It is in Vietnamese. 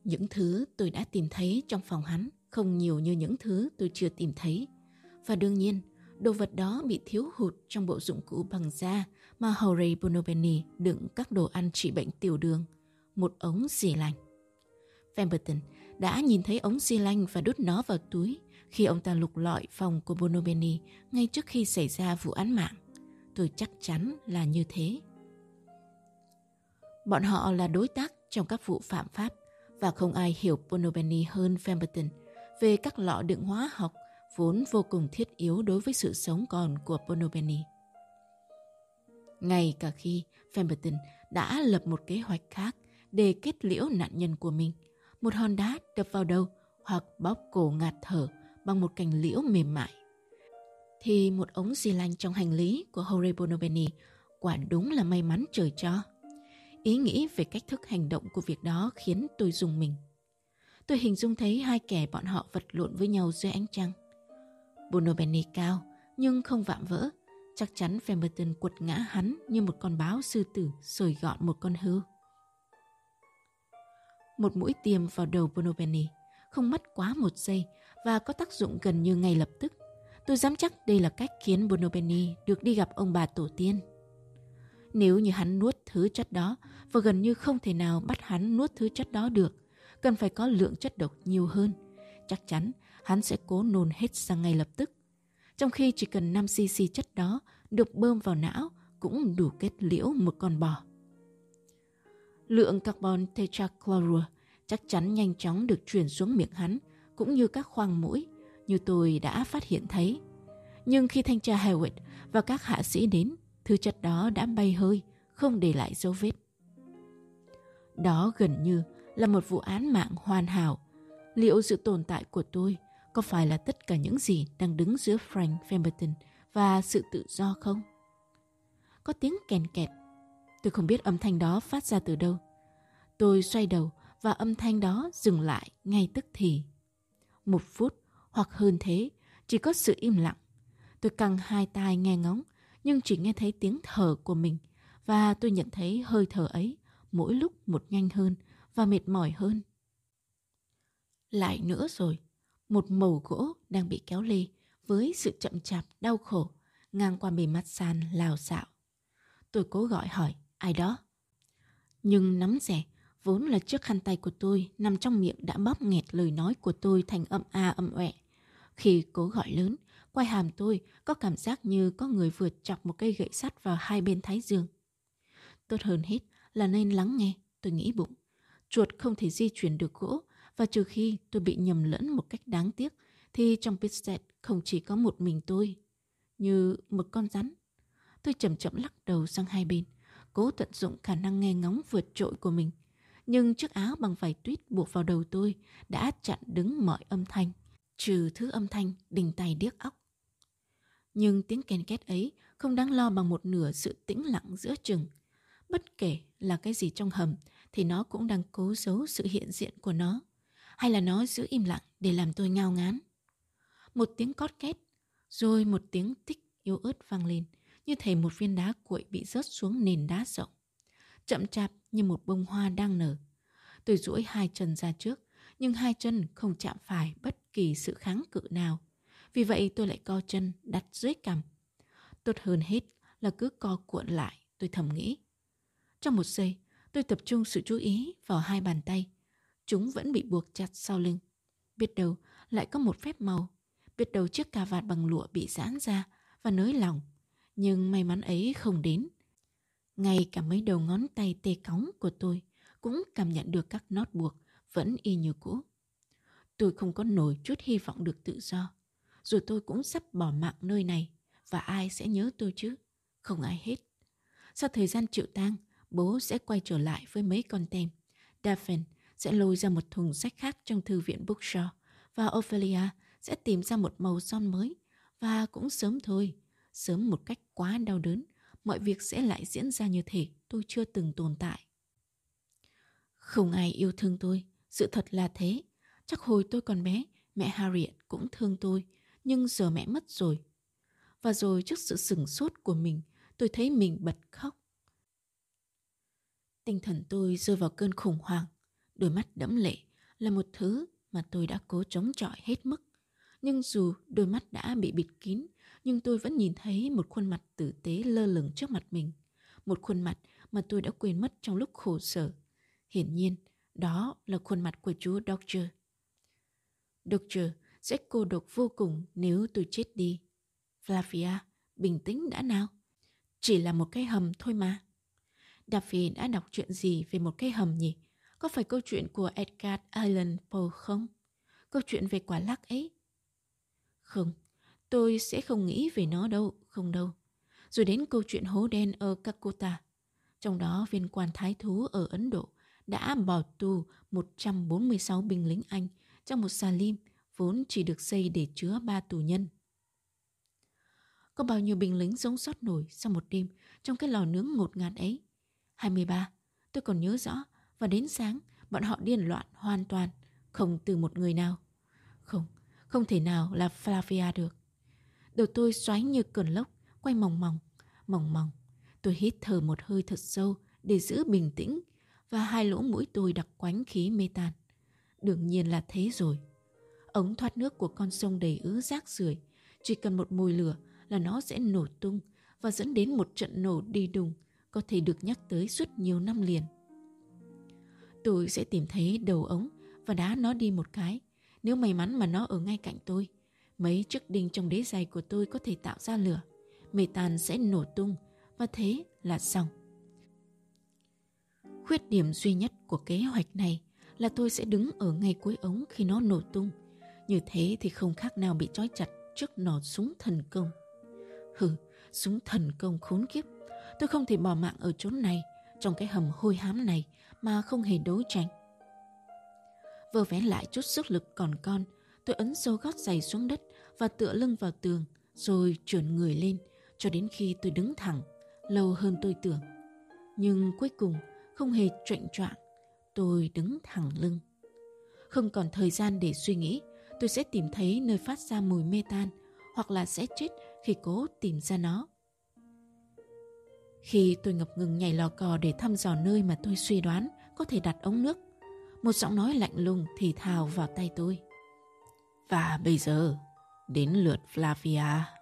Những thứ tôi đã tìm thấy trong phòng hắn không nhiều như những thứ tôi chưa tìm thấy. Và đương nhiên, đồ vật đó bị thiếu hụt trong bộ dụng cụ bằng da mà Horay Bonobenny đựng các đồ ăn trị bệnh tiểu đường, một ống xì lanh. Pemberton đã nhìn thấy ống xi lanh và đút nó vào túi khi ông ta lục lọi phòng của Bonobenny ngay trước khi xảy ra vụ án mạng. Tôi chắc chắn là như thế. Bọn họ là đối tác trong các vụ phạm pháp và không ai hiểu Bonobenny hơn Pemberton về các lọ đựng hóa học vốn vô cùng thiết yếu đối với sự sống còn của Bonobenny. Ngay cả khi Pemberton đã lập một kế hoạch khác để kết liễu nạn nhân của mình, một hòn đá đập vào đầu hoặc bóp cổ ngạt thở bằng một cành liễu mềm mại, thì một ống xi lanh trong hành lý của Horay Bonobenny quả đúng là may mắn trời cho. Ý nghĩ về cách thức hành động của việc đó khiến tôi rùng mình. Tôi hình dung thấy hai kẻ bọn họ vật lộn với nhau dưới ánh trăng. Bonobenny cao nhưng không vạm vỡ, chắc chắn Pemberton quật ngã hắn như một con báo sư tử sồi gọn một con hươu. Một mũi tiêm vào đầu Bonobenny không mất quá 1 giây và có tác dụng gần như ngay lập tức. Tôi dám chắc đây là cách khiến Bonobenny được đi gặp ông bà tổ tiên. Nếu như hắn nuốt thứ chất đó, và gần như không thể nào bắt hắn nuốt thứ chất đó được, cần phải có lượng chất độc nhiều hơn, chắc chắn hắn sẽ cố nôn hết ra ngay lập tức. Trong khi chỉ cần 5cc chất đó được bơm vào não cũng đủ kết liễu một con bò. Lượng carbon tetrachlorua chắc chắn nhanh chóng được chuyển xuống miệng hắn, cũng như các khoang mũi, như tôi đã phát hiện thấy. Nhưng khi thanh tra Hewitt và các hạ sĩ đến, thứ chất đó đã bay hơi, không để lại dấu vết. Đó gần như là một vụ án mạng hoàn hảo. Liệu sự tồn tại của tôi có phải là tất cả những gì đang đứng giữa Frank Pemberton và sự tự do không? Có tiếng kèn kẹt. Tôi không biết âm thanh đó phát ra từ đâu. Tôi xoay đầu và âm thanh đó dừng lại ngay tức thì. 1 phút hoặc hơn thế, chỉ có sự im lặng. Tôi căng hai tai nghe ngóng, nhưng chỉ nghe thấy tiếng thở của mình, và tôi nhận thấy hơi thở ấy mỗi lúc một nhanh hơn và mệt mỏi hơn. Lại nữa rồi, một mẩu gỗ đang bị kéo lê với sự chậm chạp đau khổ ngang qua bề mặt sàn lào xạo. Tôi cố gọi hỏi ai đó, nhưng nắm rẻ vốn là chiếc khăn tay của tôi nằm trong miệng đã bóp nghẹt lời nói của tôi thành âm a âm ọe. Khi cố gọi lớn, quai hàm tôi có cảm giác như có người vừa chọc một cây gậy sắt vào hai bên thái dương. Tốt hơn hết là nên lắng nghe, tôi nghĩ bụng. Chuột không thể di chuyển được gỗ, và trừ khi tôi bị nhầm lẫn một cách đáng tiếc, thì trong Pitstead không chỉ có một mình tôi, như một con rắn. Tôi chậm chậm lắc đầu sang hai bên, cố tận dụng khả năng nghe ngóng vượt trội của mình. Nhưng chiếc áo bằng vải tuyết buộc vào đầu tôi đã chặn đứng mọi âm thanh, trừ thứ âm thanh đình tai điếc óc. Nhưng tiếng ken két ấy không đáng lo bằng một nửa sự tĩnh lặng giữa chừng. Bất kể là cái gì trong hầm thì nó cũng đang cố giấu sự hiện diện của nó, hay là nó giữ im lặng để làm tôi ngao ngán. Một tiếng cót két, rồi một tiếng tích yếu ớt vang lên, như thể một viên đá cuội bị rớt xuống nền đá rộng, chậm chạp như một bông hoa đang nở. Tôi duỗi hai chân ra trước, nhưng hai chân không chạm phải bất kỳ sự kháng cự nào. Vì vậy tôi lại co chân đặt dưới cằm. Tốt hơn hết là cứ co cuộn lại, tôi thầm nghĩ. Trong một giây, tôi tập trung sự chú ý vào hai bàn tay. Chúng vẫn bị buộc chặt sau lưng. Biết đâu lại có một phép màu. Biết đâu chiếc cà vạt bằng lụa bị giãn ra và nới lỏng. Nhưng may mắn ấy không đến. Ngay cả mấy đầu ngón tay tê cóng của tôi cũng cảm nhận được các nót buộc vẫn y như cũ. Tôi không có nổi chút hy vọng được tự do. Rồi tôi cũng sắp bỏ mạng nơi này. Và ai sẽ nhớ tôi chứ? Không ai hết. Sau thời gian chịu tang, bố sẽ quay trở lại với mấy con tem. Daphne sẽ lôi ra một thùng sách khác trong thư viện Bookshaw, và Ophelia sẽ tìm ra một màu son mới. Và cũng sớm thôi, sớm một cách quá đau đớn, mọi việc sẽ lại diễn ra như thể tôi chưa từng tồn tại. Không ai yêu thương tôi, sự thật là thế. Chắc hồi tôi còn bé, mẹ Harriet cũng thương tôi, nhưng giờ mẹ mất rồi. Và rồi trước sự sửng sốt của mình, tôi thấy mình bật khóc. Tinh thần tôi rơi vào cơn khủng hoảng, đôi mắt đẫm lệ, là một thứ mà tôi đã cố chống chọi hết mức. Nhưng dù đôi mắt đã bị bịt kín, nhưng tôi vẫn nhìn thấy một khuôn mặt tử tế lơ lửng trước mặt mình. Một khuôn mặt mà tôi đã quên mất trong lúc khổ sở. Hiển nhiên, đó là khuôn mặt của chú Doctor. Doctor sẽ cô độc vô cùng nếu tôi chết đi. Flavia, bình tĩnh đã nào. Chỉ là một cái hầm thôi mà. Duffy đã đọc chuyện gì về một cái hầm nhỉ? Có phải câu chuyện của Edgar Allan Poe không? Câu chuyện về quả lắc ấy? Không, tôi sẽ không nghĩ về nó đâu, không đâu. Rồi đến câu chuyện hố đen ở Calcutta. Trong đó viên quan thái thú ở Ấn Độ đã bỏ tù 146 binh lính Anh trong một xà lim vốn chỉ được xây để chứa 3 tù nhân. Có bao nhiêu binh lính sống sót nổi sau một đêm trong cái lò nướng ngột ngạt ấy? 23, tôi còn nhớ rõ. Và đến sáng, bọn họ điên loạn hoàn toàn, không từ một người nào. Không thể nào là Flavia được. Đầu tôi xoáy như cơn lốc, quay mòng mòng. Tôi hít thở một hơi thật sâu để giữ bình tĩnh, và hai lỗ mũi tôi đặc quánh khí metan. Đương nhiên là thế rồi. Ống thoát nước của con sông đầy ứ rác rưởi, chỉ cần một mồi lửa là nó sẽ nổ tung và dẫn đến một trận nổ đi đùng có thể được nhắc tới suốt nhiều năm liền. Tôi sẽ tìm thấy đầu ống và đá nó đi một cái, nếu may mắn mà nó ở ngay cạnh tôi. Mấy chiếc đinh trong đế giày của tôi có thể tạo ra lửa, metan sẽ nổ tung và thế là xong. Khuyết điểm duy nhất của kế hoạch này là tôi sẽ đứng ở ngay cuối ống khi nó nổ tung. Như thế thì không khác nào bị trói chặt trước nỏ súng thần công. Súng thần công khốn kiếp. Tôi không thể bỏ mạng ở chốn này, trong cái hầm hôi hám này mà không hề đấu tranh. Vơ vén lại chút sức lực còn con, tôi ấn sâu gót giày xuống đất và tựa lưng vào tường, rồi trườn người lên cho đến khi tôi đứng thẳng, lâu hơn tôi tưởng. Nhưng cuối cùng không hề choạng choạng, tôi đứng thẳng lưng. Không còn thời gian để suy nghĩ, tôi sẽ tìm thấy nơi phát ra mùi metan, hoặc là sẽ chết khi cố tìm ra nó. Khi tôi ngập ngừng nhảy lò cò để thăm dò nơi mà tôi suy đoán có thể đặt ống nước, một giọng nói lạnh lùng thì thào vào tay tôi. Và bây giờ, đến lượt Flavia.